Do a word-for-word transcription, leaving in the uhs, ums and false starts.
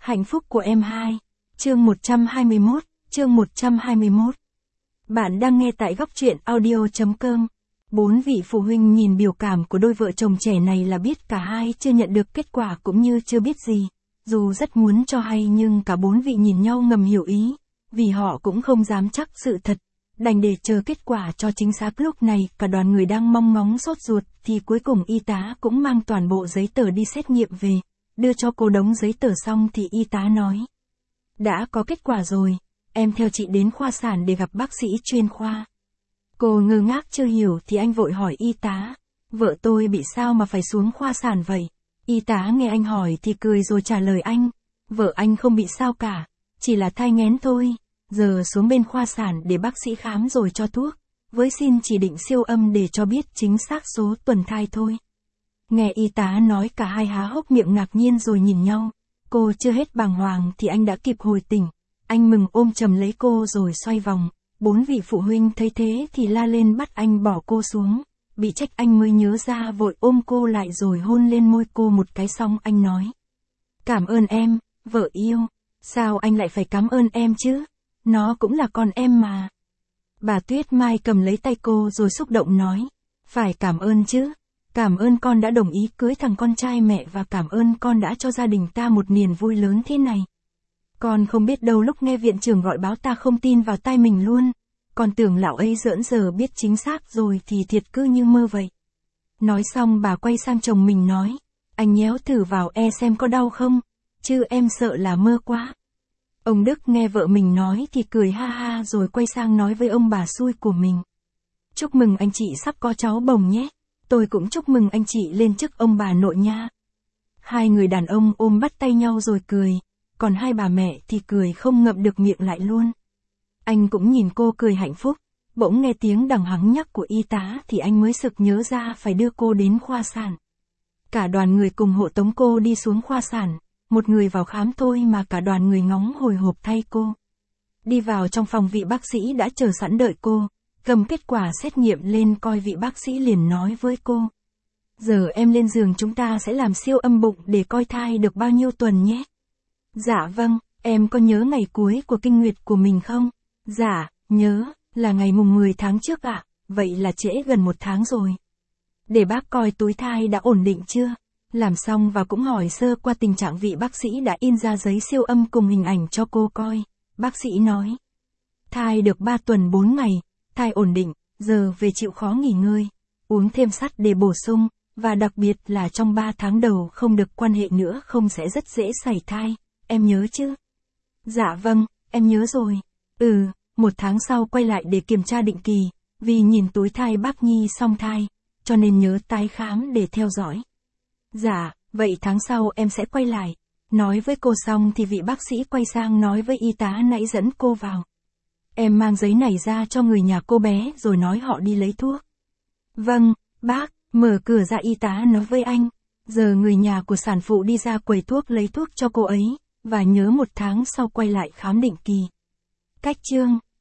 Hạnh phúc của em hai. Chương một trăm hai mươi mốt, chương một trăm hai mươi mốt. Bạn đang nghe tại góc truyện audio chấm com. Bốn vị phụ huynh nhìn biểu cảm của đôi vợ chồng trẻ này là biết cả hai chưa nhận được kết quả cũng như chưa biết gì. Dù rất muốn cho hay nhưng cả bốn vị nhìn nhau ngầm hiểu ý, vì họ cũng không dám chắc sự thật. Đành để chờ kết quả cho chính xác. Lúc này cả đoàn người đang mong ngóng sốt ruột thì cuối cùng y tá cũng mang toàn bộ giấy tờ đi xét nghiệm về. Đưa cho cô đống giấy tờ xong thì y tá nói: đã có kết quả rồi, em theo chị đến khoa sản để gặp bác sĩ chuyên khoa. Cô ngơ ngác chưa hiểu thì anh vội hỏi y tá: vợ tôi bị sao mà phải xuống khoa sản vậy? Y tá nghe anh hỏi thì cười rồi trả lời anh: vợ anh không bị sao cả, chỉ là thai nghén thôi. Giờ xuống bên khoa sản để bác sĩ khám rồi cho thuốc, với xin chỉ định siêu âm để cho biết chính xác số tuần thai thôi. Nghe y tá nói cả hai há hốc miệng ngạc nhiên rồi nhìn nhau. Cô chưa hết bàng hoàng thì anh đã kịp hồi tỉnh. Anh mừng ôm chầm lấy cô rồi xoay vòng. Bốn vị phụ huynh thấy thế thì la lên bắt anh bỏ cô xuống. Bị trách anh mới nhớ ra vội ôm cô lại rồi hôn lên môi cô một cái, xong anh nói: cảm ơn em, vợ yêu. Sao anh lại phải cảm ơn em chứ? Nó cũng là con em mà. Bà Tuyết Mai cầm lấy tay cô rồi xúc động nói: phải cảm ơn chứ. Cảm ơn con đã đồng ý cưới thằng con trai mẹ và cảm ơn con đã cho gia đình ta một niềm vui lớn thế này. Con không biết đâu, lúc nghe viện trưởng gọi báo ta không tin vào tai mình luôn. Con tưởng lão ấy giỡn, giờ biết chính xác rồi thì thiệt cứ như mơ vậy. Nói xong bà quay sang chồng mình nói: anh nhéo thử vào e xem có đau không, chứ em sợ là mơ quá. Ông Đức nghe vợ mình nói thì cười ha ha rồi quay sang nói với ông bà xui của mình: chúc mừng anh chị sắp có cháu bồng nhé. Tôi cũng chúc mừng anh chị lên chức ông bà nội nha. Hai người đàn ông ôm bắt tay nhau rồi cười, còn hai bà mẹ thì cười không ngậm được miệng lại luôn. Anh cũng nhìn cô cười hạnh phúc, bỗng nghe tiếng đằng hắng nhắc của y tá thì anh mới sực nhớ ra phải đưa cô đến khoa sản. Cả đoàn người cùng hộ tống cô đi xuống khoa sản, một người vào khám thôi mà cả đoàn người ngóng hồi hộp thay cô. Đi vào trong phòng, vị bác sĩ đã chờ sẵn đợi cô. Cầm kết quả xét nghiệm lên coi, vị bác sĩ liền nói với cô: giờ em lên giường, chúng ta sẽ làm siêu âm bụng để coi thai được bao nhiêu tuần nhé. Dạ vâng, em có nhớ ngày cuối của kinh nguyệt của mình không? Dạ, nhớ, là ngày mùng mười tháng trước ạ, à? Vậy là trễ gần một tháng rồi. Để bác coi túi thai đã ổn định chưa? Làm xong và cũng hỏi sơ qua tình trạng, vị bác sĩ đã in ra giấy siêu âm cùng hình ảnh cho cô coi. Bác sĩ nói: thai được ba tuần bốn ngày. Thai ổn định, giờ về chịu khó nghỉ ngơi, uống thêm sắt để bổ sung, và đặc biệt là trong ba tháng đầu không được quan hệ nữa, không sẽ rất dễ sảy thai, em nhớ chứ? Dạ vâng, em nhớ rồi. Ừ, một tháng sau quay lại để kiểm tra định kỳ, vì nhìn túi thai bác Nhi song thai, cho nên nhớ tái khám để theo dõi. Dạ, vậy tháng sau em sẽ quay lại. Nói với cô xong thì vị bác sĩ quay sang nói với y tá nãy dẫn cô vào: em mang giấy này ra cho người nhà cô bé rồi nói họ đi lấy thuốc. Vâng, bác. Mở cửa ra, y tá nói với anh: giờ người nhà của sản phụ đi ra quầy thuốc lấy thuốc cho cô ấy, và nhớ một tháng sau quay lại khám định kỳ. Cách chương